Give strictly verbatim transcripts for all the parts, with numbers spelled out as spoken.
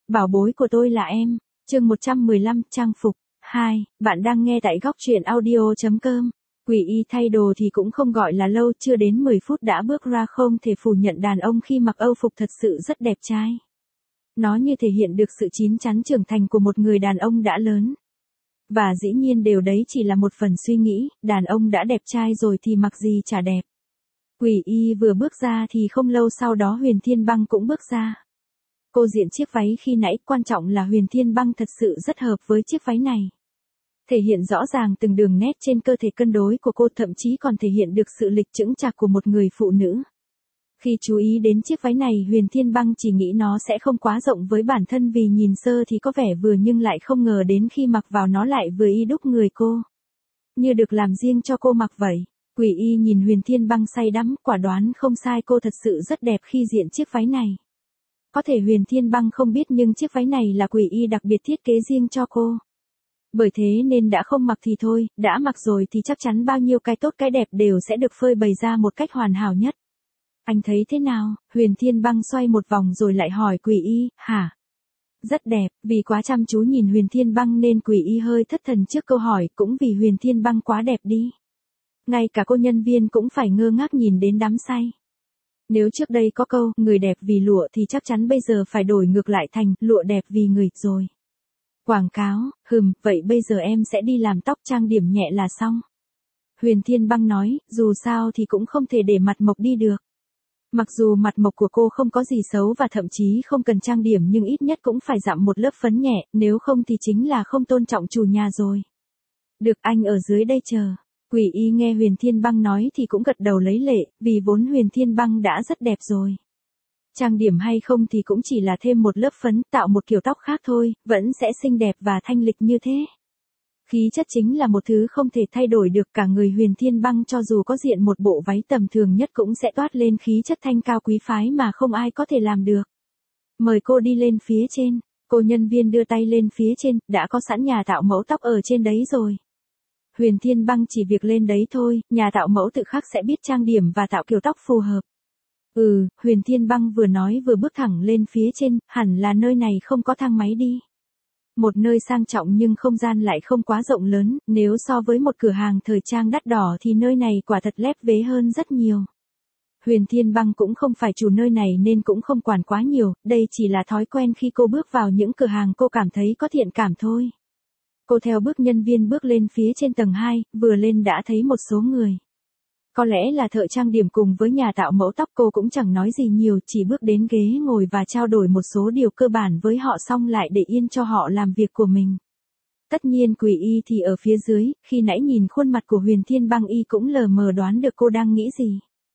Bảo bối của tôi là em. Chương một trăm mười lăm, trang phục. hai, bạn đang nghe tại góc truyện audio chấm com. Quỷ y thay đồ thì cũng không gọi là lâu, chưa đến mười phút đã bước ra, không thể phủ nhận đàn ông khi mặc âu phục thật sự rất đẹp trai. Nó như thể hiện được sự chín chắn trưởng thành của một người đàn ông đã lớn. Và dĩ nhiên điều đấy chỉ là một phần suy nghĩ, đàn ông đã đẹp trai rồi thì mặc gì chả đẹp. Quỷ y vừa bước ra thì không lâu sau đó Huyền Thiên Băng cũng bước ra. Cô diện chiếc váy khi nãy, quan trọng là Huyền Thiên Băng thật sự rất hợp với chiếc váy này. Thể hiện rõ ràng từng đường nét trên cơ thể cân đối của cô, thậm chí còn thể hiện được sự lịch chững chạc của một người phụ nữ. Khi chú ý đến chiếc váy này, Huyền Thiên Băng chỉ nghĩ nó sẽ không quá rộng với bản thân vì nhìn sơ thì có vẻ vừa, nhưng lại không ngờ đến khi mặc vào nó lại vừa y đúc người cô. Như được làm riêng cho cô mặc vậy. Quỷ y nhìn Huyền Thiên Băng say đắm, quả đoán không sai, cô thật sự rất đẹp khi diện chiếc váy này. Có thể Huyền Thiên Băng không biết nhưng chiếc váy này là quỷ y đặc biệt thiết kế riêng cho cô. Bởi thế nên đã không mặc thì thôi, đã mặc rồi thì chắc chắn bao nhiêu cái tốt cái đẹp đều sẽ được phơi bày ra một cách hoàn hảo nhất. Anh thấy thế nào? Huyền Thiên Băng xoay một vòng rồi lại hỏi quỷ y, hả? Rất đẹp, vì quá chăm chú nhìn Huyền Thiên Băng nên quỷ y hơi thất thần trước câu hỏi, cũng vì Huyền Thiên Băng quá đẹp đi. Ngay cả cô nhân viên cũng phải ngơ ngác nhìn đến đắm say. Nếu trước đây có câu, người đẹp vì lụa thì chắc chắn bây giờ phải đổi ngược lại thành, lụa đẹp vì người rồi. Quảng cáo, hừm, vậy bây giờ em sẽ đi làm tóc trang điểm nhẹ là xong. Huyền Thiên Băng nói, dù sao thì cũng không thể để mặt mộc đi được. Mặc dù mặt mộc của cô không có gì xấu và thậm chí không cần trang điểm nhưng ít nhất cũng phải dặm một lớp phấn nhẹ, nếu không thì chính là không tôn trọng chủ nhà rồi. Được, anh ở dưới đây chờ. Quỷ y nghe Huyền Thiên Băng nói thì cũng gật đầu lấy lệ, vì vốn Huyền Thiên Băng đã rất đẹp rồi. Trang điểm hay không thì cũng chỉ là thêm một lớp phấn, tạo một kiểu tóc khác thôi, vẫn sẽ xinh đẹp và thanh lịch như thế. Khí chất chính là một thứ không thể thay đổi được, cả người Huyền Thiên Băng cho dù có diện một bộ váy tầm thường nhất cũng sẽ toát lên khí chất thanh cao quý phái mà không ai có thể làm được. Mời cô đi lên phía trên, cô nhân viên đưa tay lên phía trên, đã có sẵn nhà tạo mẫu tóc ở trên đấy rồi. Huyền Thiên Băng chỉ việc lên đấy thôi, nhà tạo mẫu tự khắc sẽ biết trang điểm và tạo kiểu tóc phù hợp. Ừ, Huyền Thiên Băng vừa nói vừa bước thẳng lên phía trên, hẳn là nơi này không có thang máy đi. Một nơi sang trọng nhưng không gian lại không quá rộng lớn, nếu so với một cửa hàng thời trang đắt đỏ thì nơi này quả thật lép vế hơn rất nhiều. Huyền Thiên Băng cũng không phải chủ nơi này nên cũng không quản quá nhiều, đây chỉ là thói quen khi cô bước vào những cửa hàng cô cảm thấy có thiện cảm thôi. Cô theo bước nhân viên bước lên phía trên tầng hai, vừa lên đã thấy một số người. Có lẽ là thợ trang điểm cùng với nhà tạo mẫu tóc, cô cũng chẳng nói gì nhiều, chỉ bước đến ghế ngồi và trao đổi một số điều cơ bản với họ xong lại để yên cho họ làm việc của mình. Tất nhiên quỷ y thì ở phía dưới, khi nãy nhìn khuôn mặt của Huyền Thiên Băng y cũng lờ mờ đoán được cô đang nghĩ gì.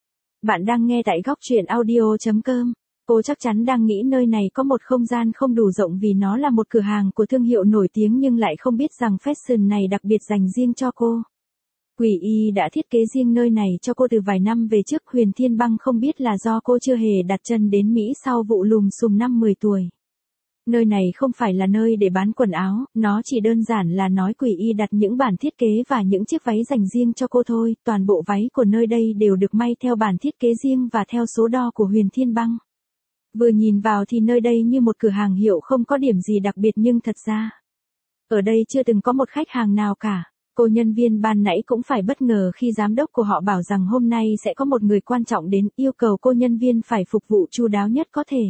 Bạn đang nghe tại góc truyện audio chấm com. Cô chắc chắn đang nghĩ nơi này có một không gian không đủ rộng vì nó là một cửa hàng của thương hiệu nổi tiếng nhưng lại không biết rằng fashion này đặc biệt dành riêng cho cô. Quỷ y đã thiết kế riêng nơi này cho cô từ vài năm về trước, Huyền Thiên Băng không biết là do cô chưa hề đặt chân đến Mỹ sau vụ lùm xùm năm mười tuổi. Nơi này không phải là nơi để bán quần áo, nó chỉ đơn giản là nói quỷ y đặt những bản thiết kế và những chiếc váy dành riêng cho cô thôi, toàn bộ váy của nơi đây đều được may theo bản thiết kế riêng và theo số đo của Huyền Thiên Băng. Vừa nhìn vào thì nơi đây như một cửa hàng hiệu không có điểm gì đặc biệt nhưng thật ra, ở đây chưa từng có một khách hàng nào cả. Cô nhân viên ban nãy cũng phải bất ngờ khi giám đốc của họ bảo rằng hôm nay sẽ có một người quan trọng đến, yêu cầu cô nhân viên phải phục vụ chu đáo nhất có thể.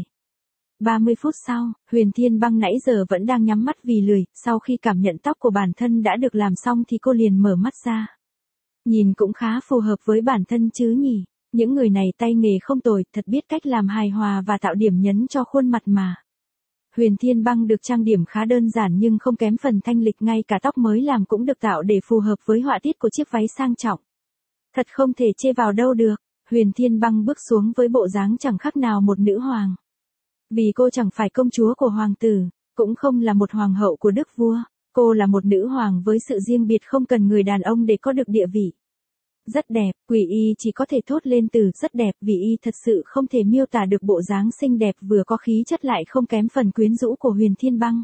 ba mươi phút sau, Huyền Thiên Băng nãy giờ vẫn đang nhắm mắt vì lười, sau khi cảm nhận tóc của bản thân đã được làm xong thì cô liền mở mắt ra. Nhìn cũng khá phù hợp với bản thân chứ nhỉ, những người này tay nghề không tồi, thật biết cách làm hài hòa và tạo điểm nhấn cho khuôn mặt mà. Huyền Thiên Băng được trang điểm khá đơn giản nhưng không kém phần thanh lịch, ngay cả tóc mới làm cũng được tạo để phù hợp với họa tiết của chiếc váy sang trọng. Thật không thể chê vào đâu được, Huyền Thiên Băng bước xuống với bộ dáng chẳng khác nào một nữ hoàng. Vì cô chẳng phải công chúa của hoàng tử, cũng không là một hoàng hậu của đức vua, cô là một nữ hoàng với sự riêng biệt không cần người đàn ông để có được địa vị. Rất đẹp, quỷ y chỉ có thể thốt lên từ rất đẹp vì y thật sự không thể miêu tả được bộ dáng xinh đẹp vừa có khí chất lại không kém phần quyến rũ của Huyền Thiên Băng.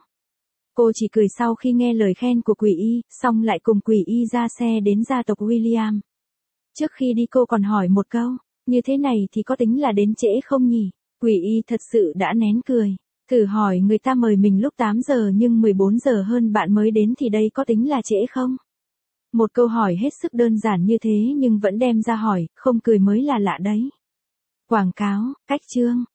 Cô chỉ cười sau khi nghe lời khen của quỷ y, xong lại cùng quỷ y ra xe đến gia tộc William. Trước khi đi cô còn hỏi một câu, như thế này thì có tính là đến trễ không nhỉ? Quỷ y thật sự đã nén cười. Thử hỏi người ta mời mình lúc tám giờ nhưng mười bốn giờ hơn bạn mới đến thì đây có tính là trễ không? Một câu hỏi hết sức đơn giản như thế nhưng vẫn đem ra hỏi, không cười mới là lạ đấy. Quảng cáo, cách chương.